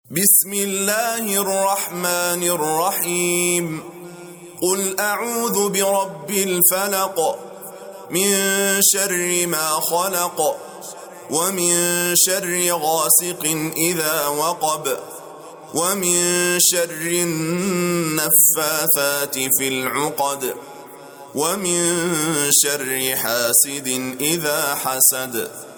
بسم الله الرحمن الرحيم قل أعوذ برب الفلق من شر ما خلق ومن شر غاسق إذا وقب ومن شر النفاثات في العقد ومن شر حاسد إذا حسد